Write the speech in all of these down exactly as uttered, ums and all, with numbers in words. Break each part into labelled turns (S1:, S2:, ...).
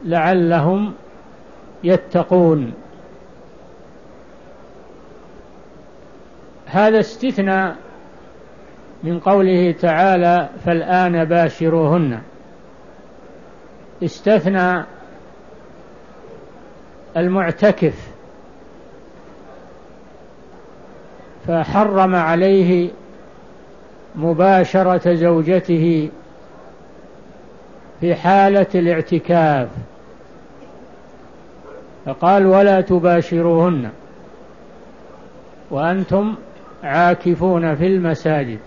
S1: لعلهم يتقون. هذا استثناء من قوله تعالى فالآن باشروهن، استثنى المعتكف فحرم عليه مباشرة زوجته في حالة الاعتكاف، فقال ولا تباشروهن وأنتم عاكفون في المساجد.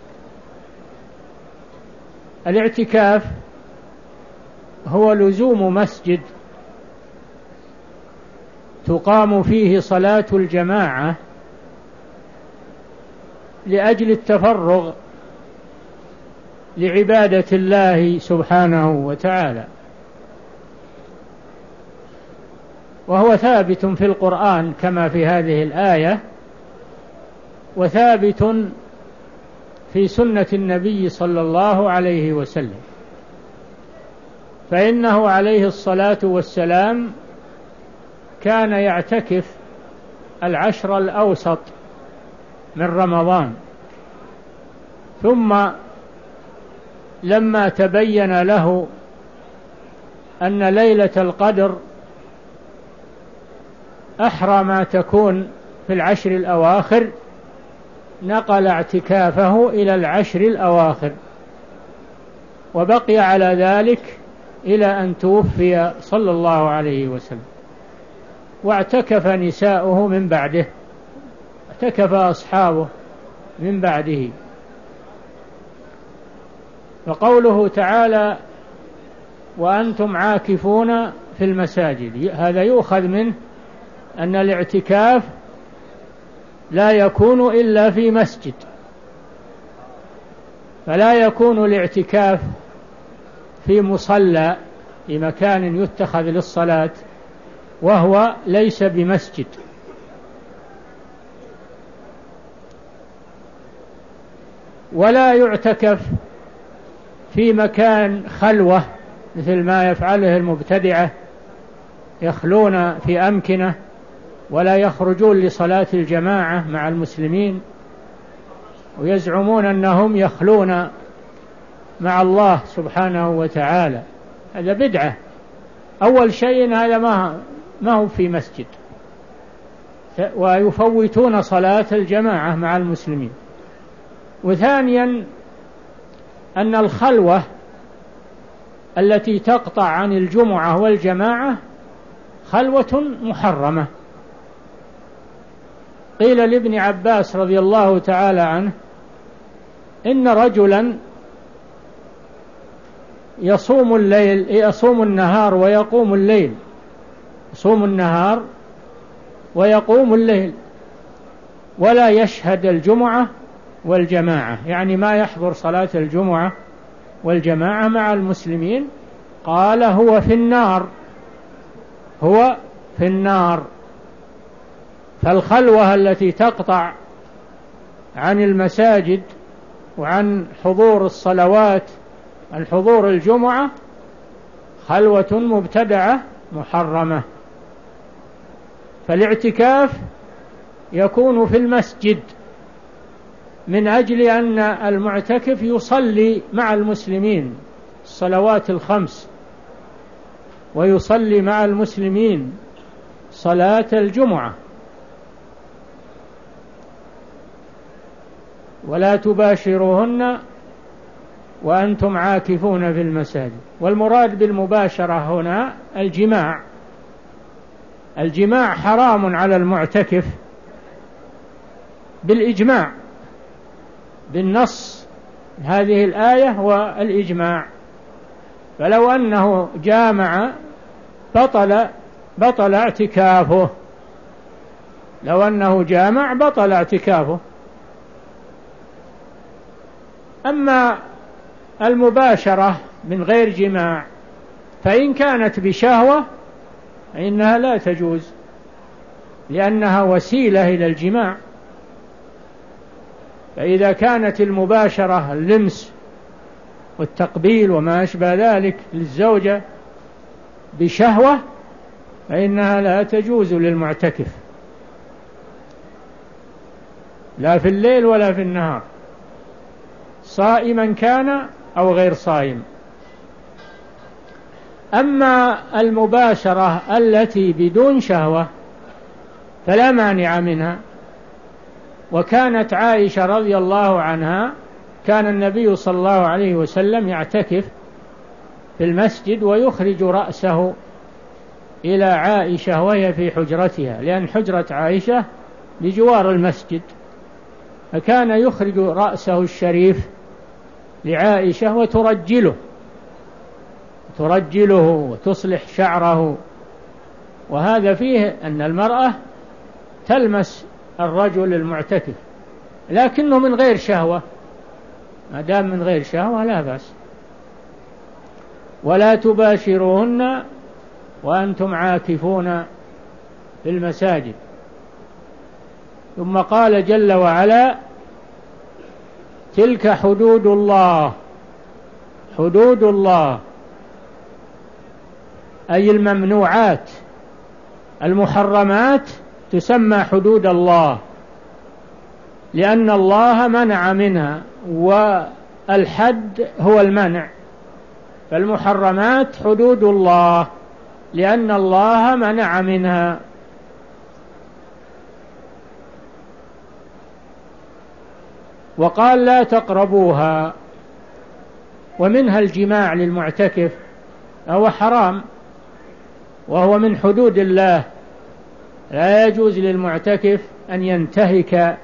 S1: الاعتكاف هو لزوم مسجد تقام فيه صلاة الجماعة لأجل التفرغ لعبادة الله سبحانه وتعالى، وهو ثابت في القرآن كما في هذه الآية، وثابت في سنة النبي صلى الله عليه وسلم، فإنه عليه الصلاة والسلام كان يعتكف العشر الأوسط من رمضان، ثم لما تبين له أن ليلة القدر أحرى ما تكون في العشر الأواخر نقل اعتكافه إلى العشر الأواخر، وبقي على ذلك إلى أن توفي صلى الله عليه وسلم، واعتكف نساؤه من بعده، اعتكف أصحابه من بعده. فقوله تعالى وأنتم عاكفون في المساجد، هذا يؤخذ منه أن الاعتكاف لا يكون إلا في مسجد، فلا يكون الاعتكاف في مصلى في مكان يتخذ للصلاة وهو ليس بمسجد. ولا يعتكف في مكان خلوة مثل ما يفعله المبتدعة، يخلون في أمكنة ولا يخرجون لصلاة الجماعة مع المسلمين، ويزعمون أنهم يخلون مع الله سبحانه وتعالى. هذا بدعة. أول شيء هذا ما ما هو في مسجد، ويفوتون صلاة الجماعة مع المسلمين. وثانيا أن الخلوة التي تقطع عن الجمعة والجماعة خلوة محرمة. قيل لابن عباس رضي الله تعالى عنه إن رجلا يصوم الليل يصوم النهار ويقوم الليل، يصوم النهار ويقوم الليل ولا يشهد الجمعة والجماعة، يعني ما يحضر صلاة الجمعة والجماعة مع المسلمين. قال هو في النار، هو في النار. فالخلوة التي تقطع عن المساجد وعن حضور الصلوات، عن حضور الجمعة، خلوة مبتدعة محرمة. فالاعتكاف يكون في المسجد من أجل أن المعتكف يصلي مع المسلمين الصلوات الخمس، ويصلي مع المسلمين صلاة الجمعة. ولا تباشروهن وأنتم عاكفون في المساجد. والمراد بالمباشرة هنا الجماع. الجماع حرام على المعتكف بالإجماع، بالنص هذه الآية والإجماع. فلو أنه جامع بطل بطل اعتكافه، لو أنه جامع بطل اعتكافه. أما المباشرة من غير جماع فإن كانت بشهوة فإنها لا تجوز، لأنها وسيلة إلى الجماع. فإذا كانت المباشرة اللمس والتقبيل وما أشبه ذلك للزوجة بشهوة فإنها لا تجوز للمعتكف، لا في الليل ولا في النهار، صائما كان أو غير صائم. أما المباشرة التي بدون شهوة فلا مانع منها. وكانت عائشة رضي الله عنها كان النبي صلى الله عليه وسلم يعتكف في المسجد ويخرج رأسه إلى عائشة وهي في حجرتها، لأن حجرة عائشة بجوار المسجد، فكان يخرج رأسه الشريف لعائشة وترجله ترجله وتصلح شعره. وهذا فيه أن المرأة تلمس الرجل المعتكف، لكنه من غير شهوة، ما دام من غير شهوة لا بأس. ولا تباشروهن وأنتم عاكفون في المساجد. ثم قال جل وعلا: تلك حدود الله. حدود الله أي الممنوعات، المحرمات تسمى حدود الله، لأن الله منع منها، والحد هو المنع، فالمحرمات حدود الله لأن الله منع منها. وقال: لا تقربوها. ومنها الجماع للمعتكف، هو حرام وهو من حدود الله، لا يجوز للمعتكف أن ينتهك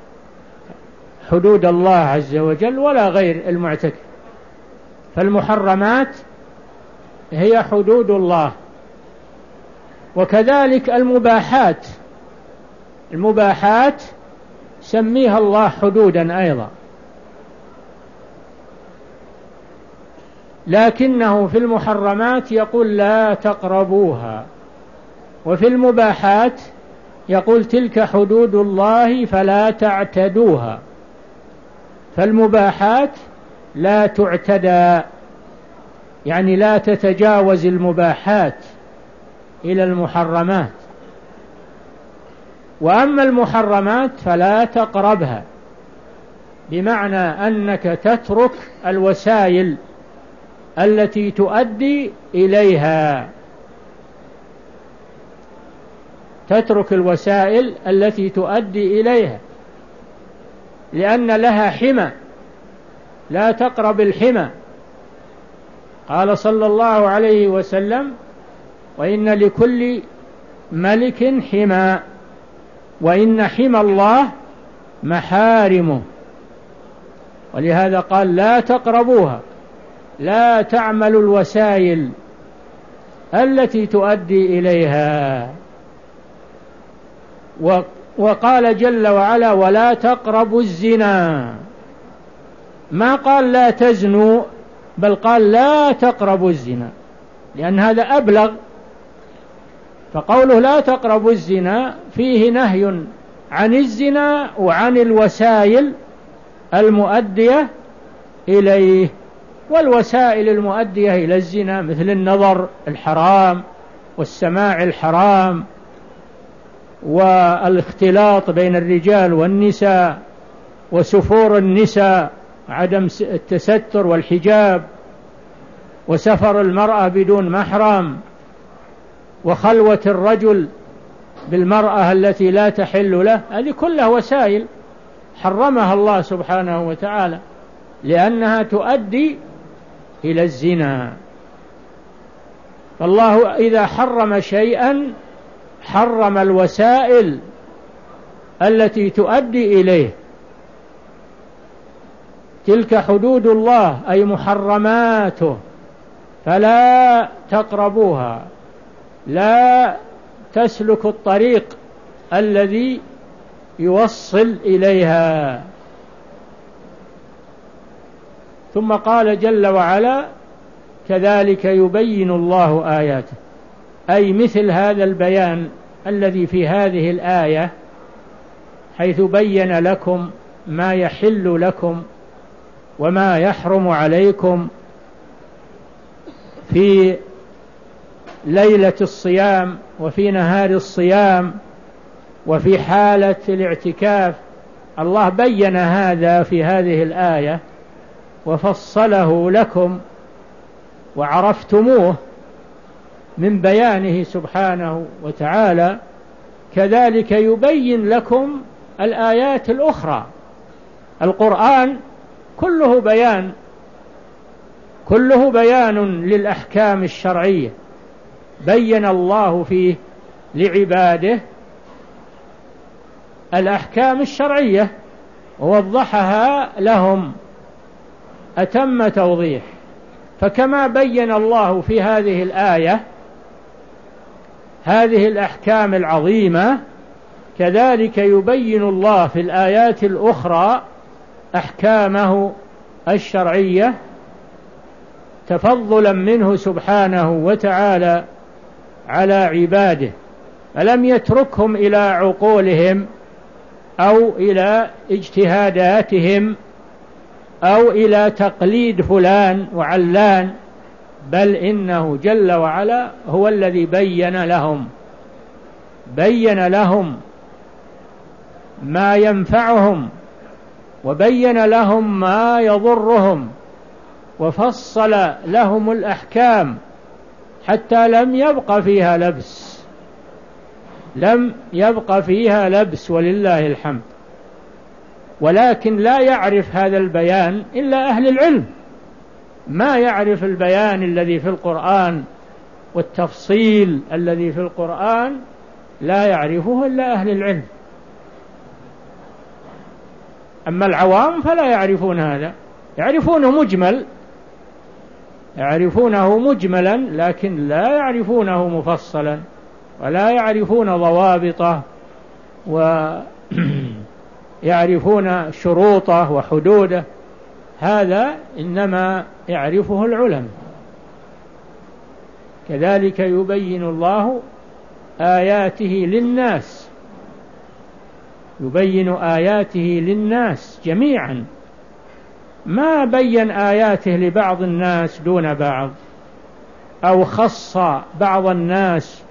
S1: حدود الله عز وجل ولا غير المعتكف. فالمحرمات هي حدود الله. وكذلك المباحات، المباحات سميها الله حدودا أيضا، لكنه في المحرمات يقول: لا تقربوها، وفي المباحات يقول: تلك حدود الله فلا تعتدوها. فالمباحات لا تعتدى، يعني لا تتجاوز المباحات إلى المحرمات. وأما المحرمات فلا تقربها، بمعنى أنك تترك الوسائل التي تؤدي إليها، تترك الوسائل التي تؤدي إليها، لأن لها حمى، لا تقرب الحمى. قال صلى الله عليه وسلم: وإن لكل ملك حمى، وإن حمى الله محارمه. ولهذا قال: لا تقربوها، لا تعملوا الوسائل التي تؤدي إليها. وقال جل وعلا: ولا تقربوا الزنا. ما قال لا تزنوا، بل قال لا تقربوا الزنا، لأن هذا أبلغ. فقوله لا تقربوا الزنا فيه نهي عن الزنا وعن الوسائل المؤدية إليه. والوسائل المؤدية إلى الزنا مثل النظر الحرام والسماع الحرام والاختلاط بين الرجال والنساء وسفور النساء، عدم التستر والحجاب، وسفر المرأة بدون محرم، وخلوة الرجل بالمرأة التي لا تحل له. هذه كلها وسائل حرمها الله سبحانه وتعالى لأنها تؤدي إلى الزنا. فالله إذا حرم شيئا حرم الوسائل التي تؤدي إليه. تلك حدود الله أي محرماته فلا تقربوها، لا تسلك الطريق الذي يوصل إليها. ثم قال جل وعلا: كذلك يبين الله آياته، أي مثل هذا البيان الذي في هذه الآية، حيث بين لكم ما يحل لكم وما يحرم عليكم في ليلة الصيام وفي نهار الصيام وفي حالة الاعتكاف. الله بين هذا في هذه الآية وفصله لكم وعرفتموه من بيانه سبحانه وتعالى. كذلك يبين لكم الآيات الأخرى. القرآن كله بيان، كله بيان للأحكام الشرعية، بين الله فيه لعباده الأحكام الشرعية ووضحها لهم أتم توضيح. فكما بين الله في هذه الآية هذه الأحكام العظيمة، كذلك يبين الله في الآيات الأخرى أحكامه الشرعية تفضلا منه سبحانه وتعالى على عباده، فلم يتركهم إلى عقولهم أو إلى اجتهاداتهم أو إلى تقليد فلان وعلان، بل إنه جل وعلا هو الذي بين لهم بين لهم ما ينفعهم وبين لهم ما يضرهم وفصل لهم الأحكام حتى لم يبق فيها لبس، لم يبق فيها لبس ولله الحمد. ولكن لا يعرف هذا البيان إلا أهل العلم، ما يعرف البيان الذي في القرآن والتفصيل الذي في القرآن لا يعرفه إلا أهل العلم. أما العوام فلا يعرفون هذا، يعرفونه مجمل، يعرفونه مجملا لكن لا يعرفونه مفصلا، ولا يعرفون ضوابطه ويعرفون شروطه وحدوده. هذا إنما يعرفه العلماء. كذلك يبين الله آياته للناس، يبين آياته للناس جميعا، ما بين آياته لبعض الناس دون بعض أو خص بعض الناس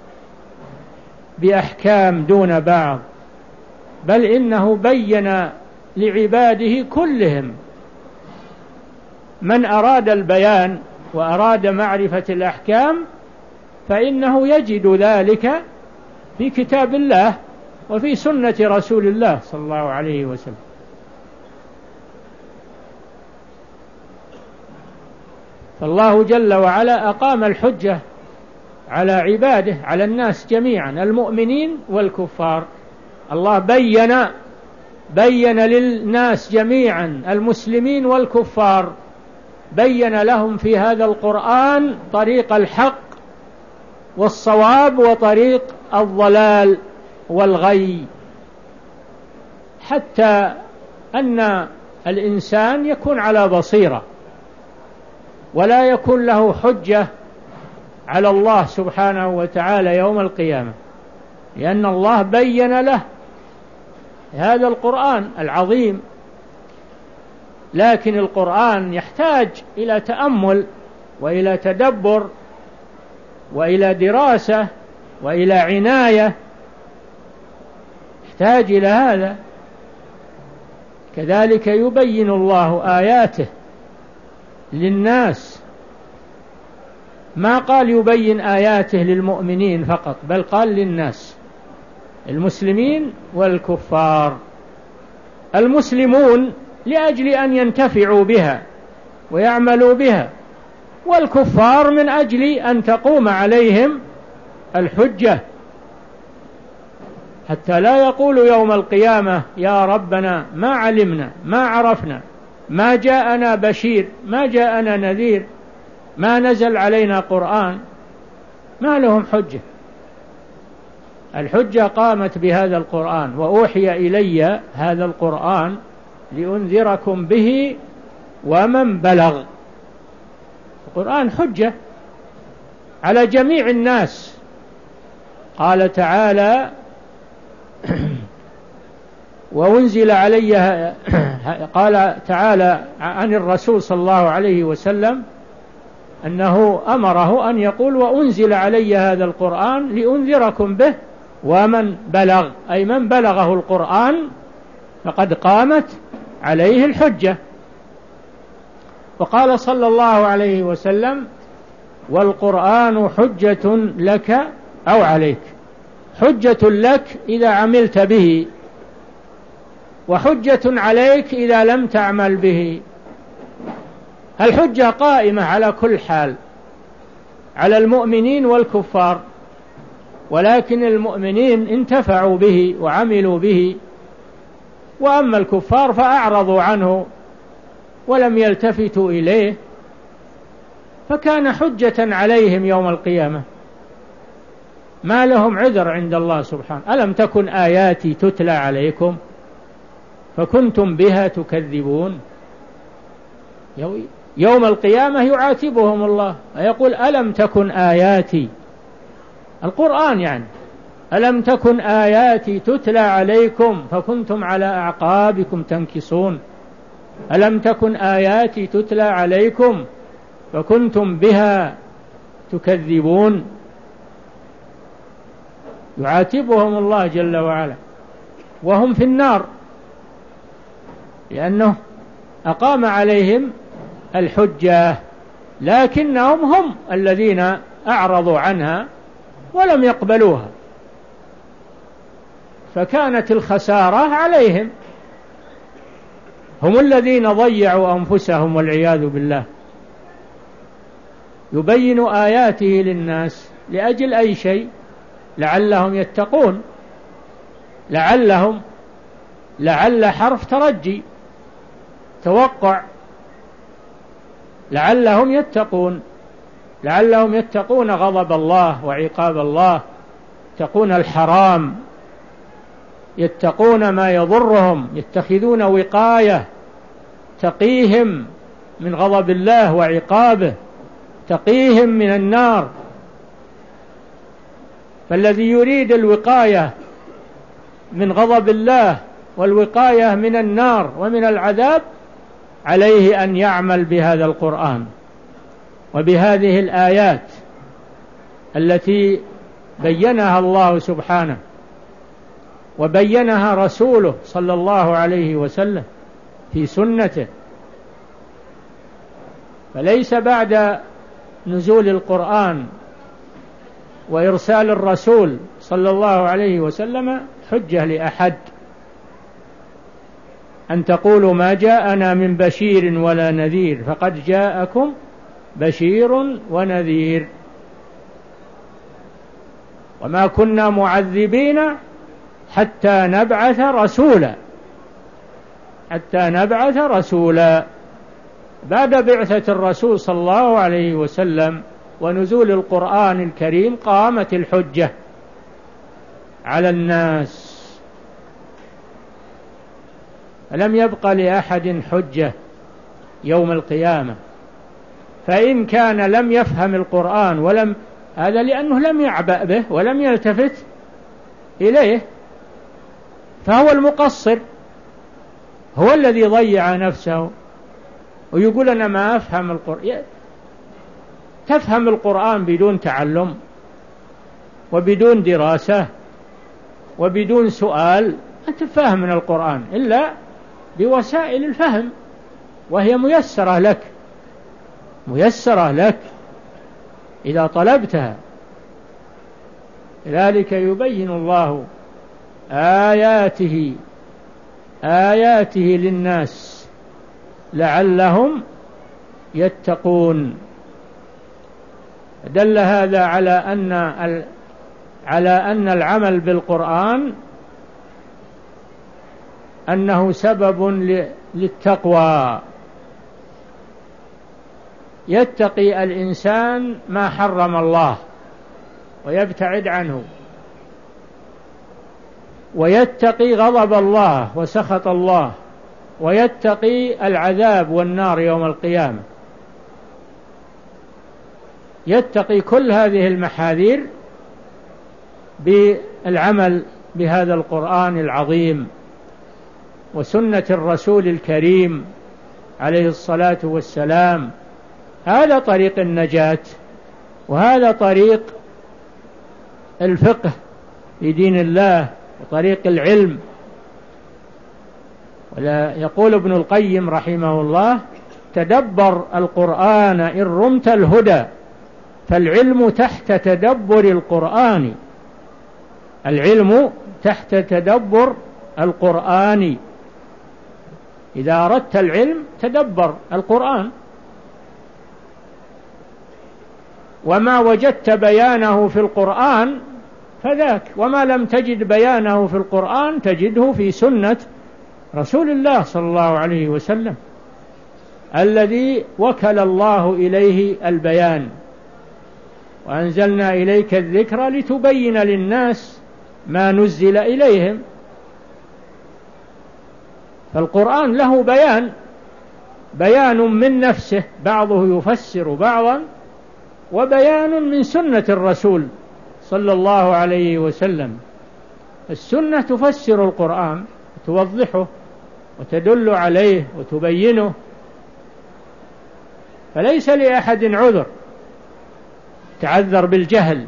S1: بأحكام دون بعض، بل إنه بين لعباده كلهم. من أراد البيان وأراد معرفة الأحكام فإنه يجد ذلك في كتاب الله وفي سنة رسول الله صلى الله عليه وسلم. فالله جل وعلا أقام الحجة على عباده، على الناس جميعا المؤمنين والكفار. الله بين بين للناس جميعا المسلمين والكفار، بين لهم في هذا القرآن طريق الحق والصواب وطريق الضلال والغي، حتى أن الإنسان يكون على بصيرة ولا يكون له حجة على الله سبحانه وتعالى يوم القيامة، لأن الله بين له هذا القرآن العظيم. لكن القرآن يحتاج إلى تأمل وإلى تدبر وإلى دراسة وإلى عناية، يحتاج إلى هذا. كذلك يبين الله آياته للناس، ما قال يبين آياته للمؤمنين فقط، بل قال للناس المسلمين والكفار. المسلمون لأجل أن ينتفعوا بها ويعملوا بها، والكفار من أجل أن تقوم عليهم الحجة، حتى لا يقولوا يوم القيامة يا ربنا ما علمنا ما عرفنا ما جاءنا بشير ما جاءنا نذير ما نزل علينا قرآن. ما لهم حجة. الحجة قامت بهذا القرآن، وأوحي إلي هذا القرآن لأنذركم به ومن بلغ. القرآن حجة على جميع الناس. قال تعالى وأنزل علي، قال تعالى عن الرسول صلى الله عليه وسلم أنه أمره أن يقول وأنزل علي هذا القرآن لأنذركم به ومن بلغ، أي من بلغه القرآن فقد قامت عليه الحجة. وقال صلى الله عليه وسلم والقرآن حجة لك أو عليك، حجة لك إذا عملت به، وحجة عليك إذا لم تعمل به. الحجة قائمة على كل حال على المؤمنين والكفار، ولكن المؤمنين انتفعوا به وعملوا به، وأما الكفار فأعرضوا عنه ولم يلتفتوا إليه، فكان حجة عليهم يوم القيامة، ما لهم عذر عند الله سبحانه. ألم تكن آياتي تتلى عليكم فكنتم بها تكذبون. يوم القيامة يعاتبهم الله ويقول ألم تكن آياتي، القرآن يعني، ألم تكن آياتي تتلى عليكم فكنتم على أعقابكم تنكصون، ألم تكن آياتي تتلى عليكم فكنتم بها تكذبون. يعاتبهم الله جل وعلا وهم في النار، لأنه أقام عليهم الحجة، لكنهم هم الذين أعرضوا عنها ولم يقبلوها، فكانت الخسارة عليهم، هم الذين ضيعوا أنفسهم والعياذ بالله. يبين آياته للناس لأجل أي شيء؟ لعلهم يتقون، لعلهم، لعل حرف ترجي توقع، لعلهم يتقون، لعلهم يتقون غضب الله وعقاب الله، يتقون الحرام، يتقون ما يضرهم، يتخذون وقاية تقيهم من غضب الله وعقابه، تقيهم من النار. فالذي يريد الوقاية من غضب الله والوقاية من النار ومن العذاب عليه أن يعمل بهذا القرآن وبهذه الآيات التي بينها الله سبحانه وبينها رسوله صلى الله عليه وسلم في سنته. فليس بعد نزول القرآن وإرسال الرسول صلى الله عليه وسلم حجة لأحد أن تقولوا ما جاءنا من بشير ولا نذير، فقد جاءكم بشير ونذير. وما كنا معذبين حتى نبعث رسولا، حتى نبعث رسولا. بعد بعثة الرسول صلى الله عليه وسلم ونزول القرآن الكريم قامت الحجة على الناس، فلم يبق لأحد حجة يوم القيامة. فإن كان لم يفهم القرآن ولم، هذا لأنه لم يعبأ به ولم يلتفت إليه، فهو المقصر، هو الذي ضيع نفسه ويقول أنا ما أفهم القرآن. تفهم القرآن بدون تعلم وبدون دراسة وبدون سؤال، أنت فاهم من القرآن إلا بوسائل الفهم، وهي ميسرة لك، ميسرة لك إذا طلبتها. لذلك يبين الله آياته آياته للناس لعلهم يتقون. دل هذا على أن على أن العمل بالقرآن أنه سبب للتقوى، يتقي الإنسان ما حرم الله ويبتعد عنه، ويتقي غضب الله وسخط الله، ويتقي العذاب والنار يوم القيامة، يتقي كل هذه المحاذير بالعمل بهذا القرآن العظيم وسنة الرسول الكريم عليه الصلاة والسلام هذا طريق النجاة، وهذا طريق الفقه في دين الله وطريق العلم. ولا يقول ابن القيم رحمه الله: تدبر القرآن إن رمت الهدى، فالعلم تحت تدبر القرآن. العلم تحت تدبر القرآن. إذا أردت العلم تدبر القرآن، وما وجدت بيانه في القرآن فذاك، وما لم تجد بيانه في القرآن تجده في سنة رسول الله صلى الله عليه وسلم الذي وكل الله إليه البيان. وأنزلنا إليك الذكر لتبين للناس ما نزل إليهم. فالقرآن له بيان، بيان من نفسه بعضه يفسر بعضا، وبيان من سنة الرسول صلى الله عليه وسلم. السنة تفسر القرآن، توضحه وتدل عليه وتبينه، فليس لأحد عذر تعذر بالجهل.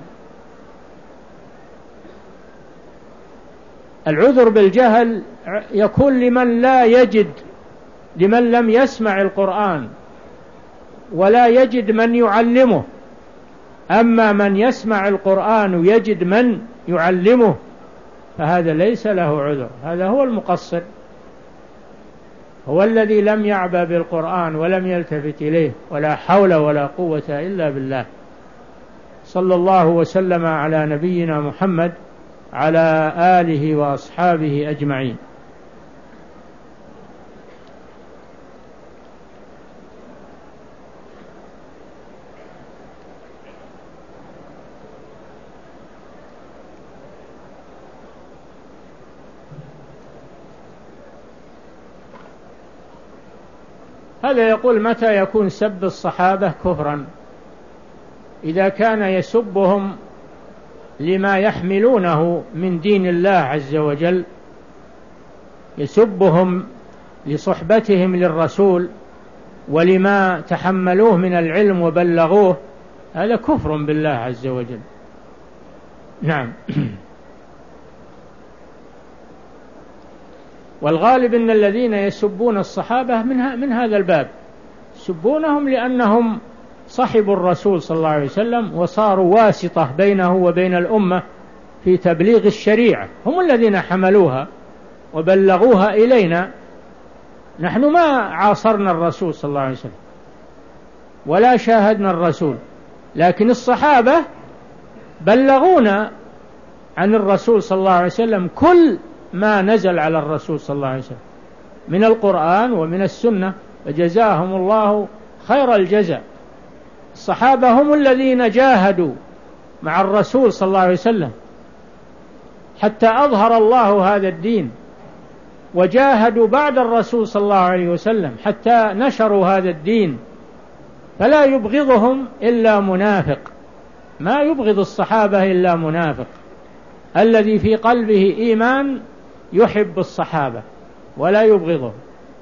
S1: العذر بالجهل يكون لمن لا يجد، لمن لم يسمع القرآن ولا يجد من يعلمه. أما من يسمع القرآن ويجد من يعلمه فهذا ليس له عذر، هذا هو المقصر، هو الذي لم يعبأ بالقرآن ولم يلتفت إليه. ولا حول ولا قوة إلا بالله. صلى الله وسلم على نبينا محمد على آله وأصحابه أجمعين. هذا يقول: متى يكون سب الصحابة كفرا؟ إذا كان يسبهم لما يحملونه من دين الله عز وجل، يسبهم لصحبتهم للرسول ولما تحملوه من العلم وبلغوه، هذا كفر بالله عز وجل. نعم. والغالب أن الذين يسبون الصحابة من, من هذا الباب، يسبونهم لأنهم صحبوا الرسول صلى الله عليه وسلم وصاروا واسطة بينه وبين الأمة في تبليغ الشريعة، هم الذين حملوها وبلغوها إلينا. نحن ما عاصرنا الرسول صلى الله عليه وسلم ولا شاهدنا الرسول، لكن الصحابة بلغونا عن الرسول صلى الله عليه وسلم كل ما نزل على الرسول صلى الله عليه وسلم من القرآن ومن السنة، فجزاهم الله خير الجزاء. الصحابة هم الذين جاهدوا مع الرسول صلى الله عليه وسلم حتى أظهر الله هذا الدين، وجاهدوا بعد الرسول صلى الله عليه وسلم حتى نشروا هذا الدين. فلا يبغضهم إلا منافق، ما يبغض الصحابة إلا منافق، الذي في قلبه إيمان يحب الصحابة ولا يبغضهم.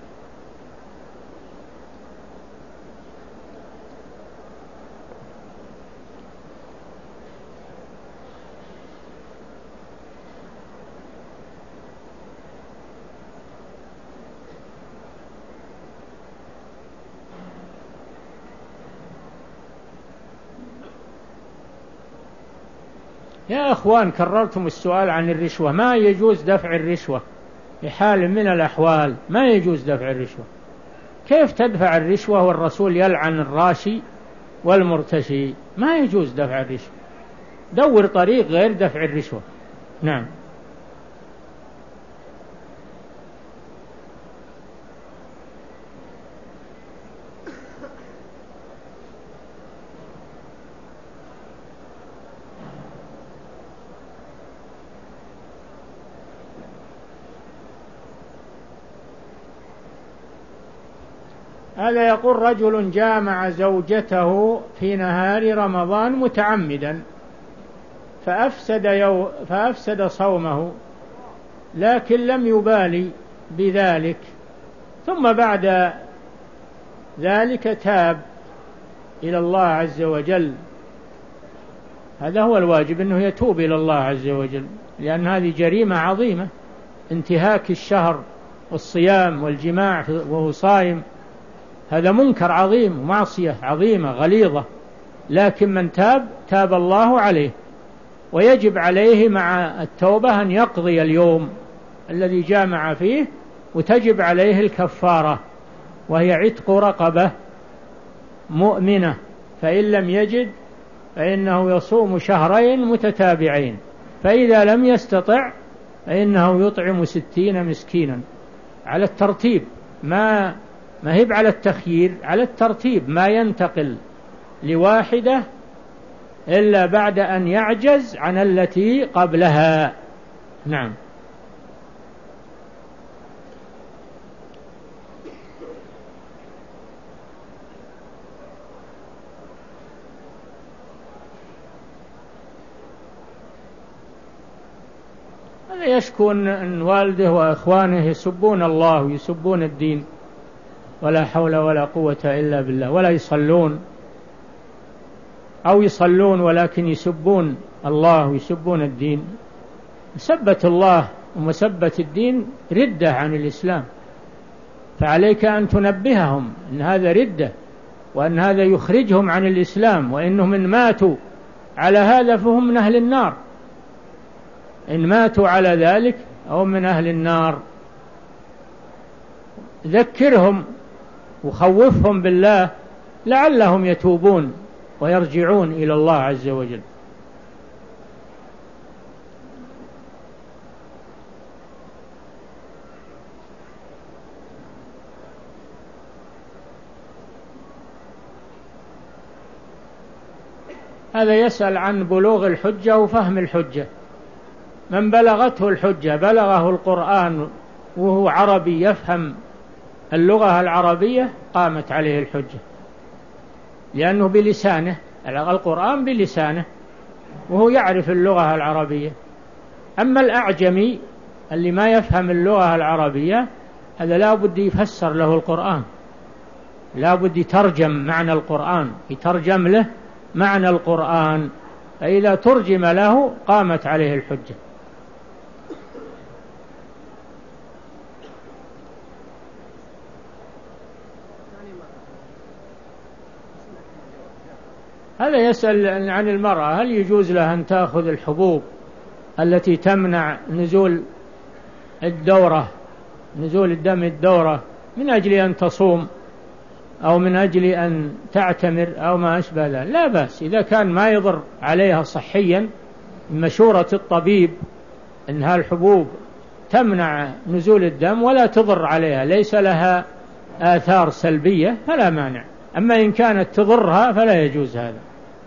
S1: يا أخوان، كررتم السؤال عن الرشوة. ما يجوز دفع الرشوة بحال من الأحوال، ما يجوز دفع الرشوة. كيف تدفع الرشوة والرسول يلعن الراشي والمرتشي؟ ما يجوز دفع الرشوة. دور طريق غير دفع الرشوة. نعم. هذا يقول: رجل جامع زوجته في نهار رمضان متعمدا فأفسد, يو فأفسد صومه، لكن لم يبالي بذلك، ثم بعد ذلك تاب إلى الله عز وجل. هذا هو الواجب، أنه يتوب إلى الله عز وجل، لأن هذه جريمة عظيمة، انتهاك الشهر والصيام والجماع وهو صائم، هذا منكر عظيم ومعصية عظيمة غليظة. لكن من تاب تاب الله عليه، ويجب عليه مع التوبة أن يقضي اليوم الذي جامع فيه، وتجب عليه الكفارة وهي عتق رقبة مؤمنة، فإن لم يجد فإنه يصوم شهرين متتابعين، فإذا لم يستطع فإنه يطعم ستين مسكينا على الترتيب، ما ما هي على التخيير، على الترتيب، ما ينتقل لواحدة إلا بعد أن يعجز عن التي قبلها. نعم. هذا يشكو أن والده وإخوانه يسبون الله ويسبون الدين، ولا حول ولا قوة إلا بالله، ولا يصلون، أو يصلون ولكن يسبون الله ويسبون الدين. مسبة الله ومسبة الدين ردة عن الإسلام، فعليك أن تنبههم أن هذا ردة، وأن هذا يخرجهم عن الإسلام، وإنهم إن ماتوا على هذا فهم من أهل النار، إن ماتوا على ذلك أو من أهل النار. ذكرهم وخوفهم بالله لعلهم يتوبون ويرجعون إلى الله عز وجل. هذا يسأل عن بلوغ الحجة وفهم الحجة. من بلغته الحجة، بلغه القرآن وهو عربي يفهم اللغة العربية، قامت عليه الحجة، لأنه بلسانه، القرآن بلسانه وهو يعرف اللغة العربية. أما الأعجمي اللي ما يفهم اللغة العربية، هذا لا بد يفسر له القرآن، لا بد يترجم معنى القرآن، يترجم له معنى القرآن، فإذا ترجم له قامت عليه الحجة. هذا يسأل عن المرأة، هل يجوز لها أن تأخذ الحبوب التي تمنع نزول الدورة، نزول الدم الدورة، من أجل أن تصوم أو من أجل أن تعتمر أو ما أشبه ذلك؟ لا بأس، إذا كان ما يضر عليها صحيا، مشورة الطبيب أنها الحبوب تمنع نزول الدم ولا تضر عليها، ليس لها آثار سلبية، فلا مانع. أما إن كانت تضرها فلا يجوز هذا.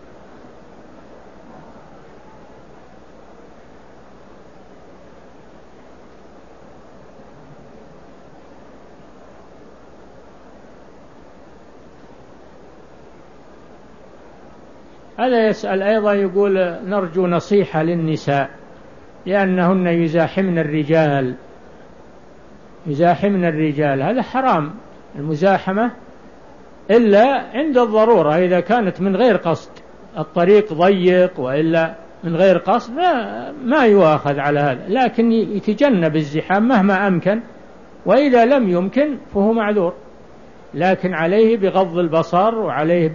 S1: هذا يسأل أيضا، يقول نرجو نصيحة للنساء لأنهن يزاحمن الرجال، يزاحمن الرجال، هذا حرام المزاحمة إلا عند الضرورة، إذا كانت من غير قصد، الطريق ضيق وإلا من غير قصد ما, ما يؤاخذ على هذا، لكن يتجنب الزحام مهما أمكن، وإذا لم يمكن فهو معذور، لكن عليه بغض البصر وعليه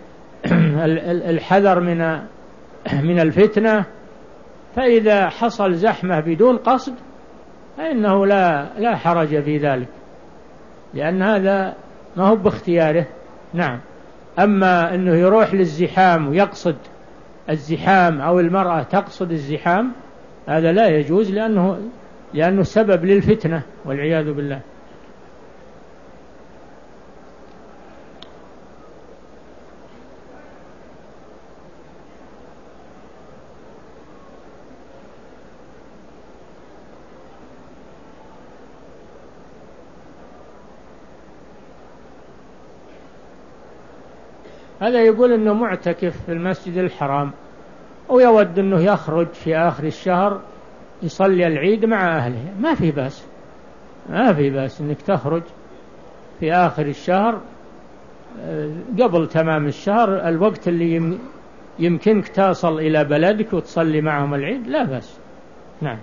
S1: بالحذر من من الفتنة. فإذا حصل زحمة بدون قصد فإنه لا لا حرج في ذلك، لأن هذا ما هو باختياره. نعم. أما أنه يروح للزحام ويقصد الزحام أو المرأة تقصد الزحام، هذا لا يجوز، لأنه لأنه سبب للفتنة والعياذ بالله. هذا يقول أنه معتكف في المسجد الحرام ويود أنه يخرج في آخر الشهر يصلي العيد مع أهله. ما في بأس، ما في بأس أنك تخرج في آخر الشهر قبل تمام الشهر، الوقت اللي يمكنك تصل إلى بلدك وتصلي معهم العيد لا بأس. نعم.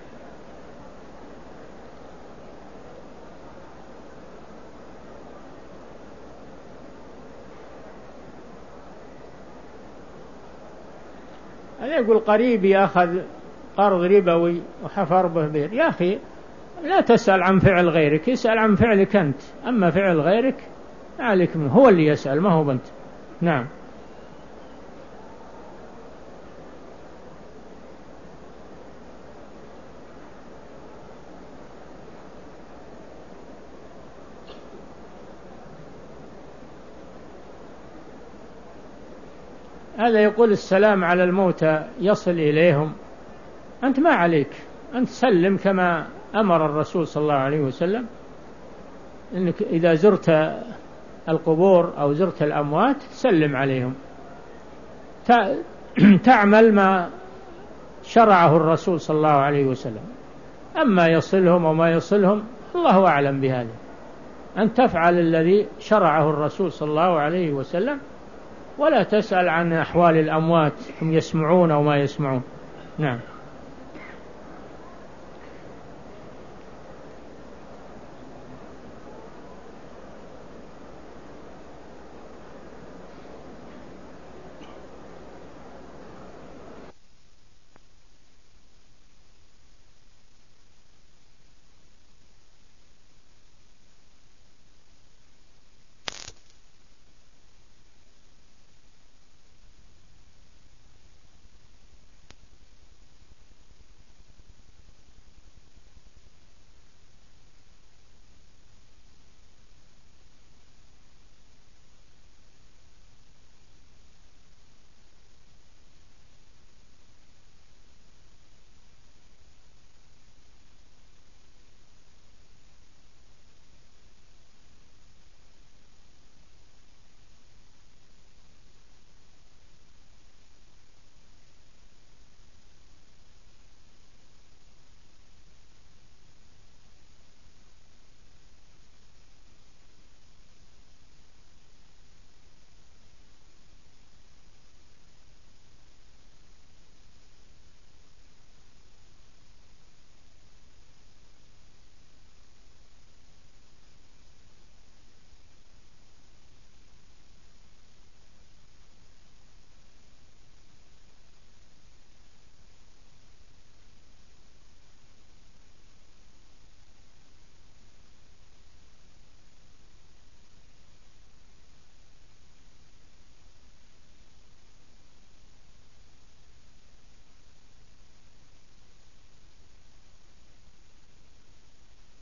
S1: أنا يقول قريبي أخذ قرض ربوي وحفر به بئر. يا أخي لا تسأل عن فعل غيرك، اسأل عن فعلك أنت، أما فعل غيرك عليك منه، هو اللي يسأل ما هو بنت. نعم. هذا يقول السلام على الموتى يصل إليهم، أنت ما عليك، أنت سلم كما أمر الرسول صلى الله عليه وسلم، إنك إذا زرت القبور أو زرت الأموات سلم عليهم، تعمل ما شرعه الرسول صلى الله عليه وسلم. أما يصلهم أو ما يصلهم الله أعلم بهذا، أن تفعل الذي شرعه الرسول صلى الله عليه وسلم، ولا تسأل عن أحوال الأموات هم يسمعون أو ما يسمعون. نعم.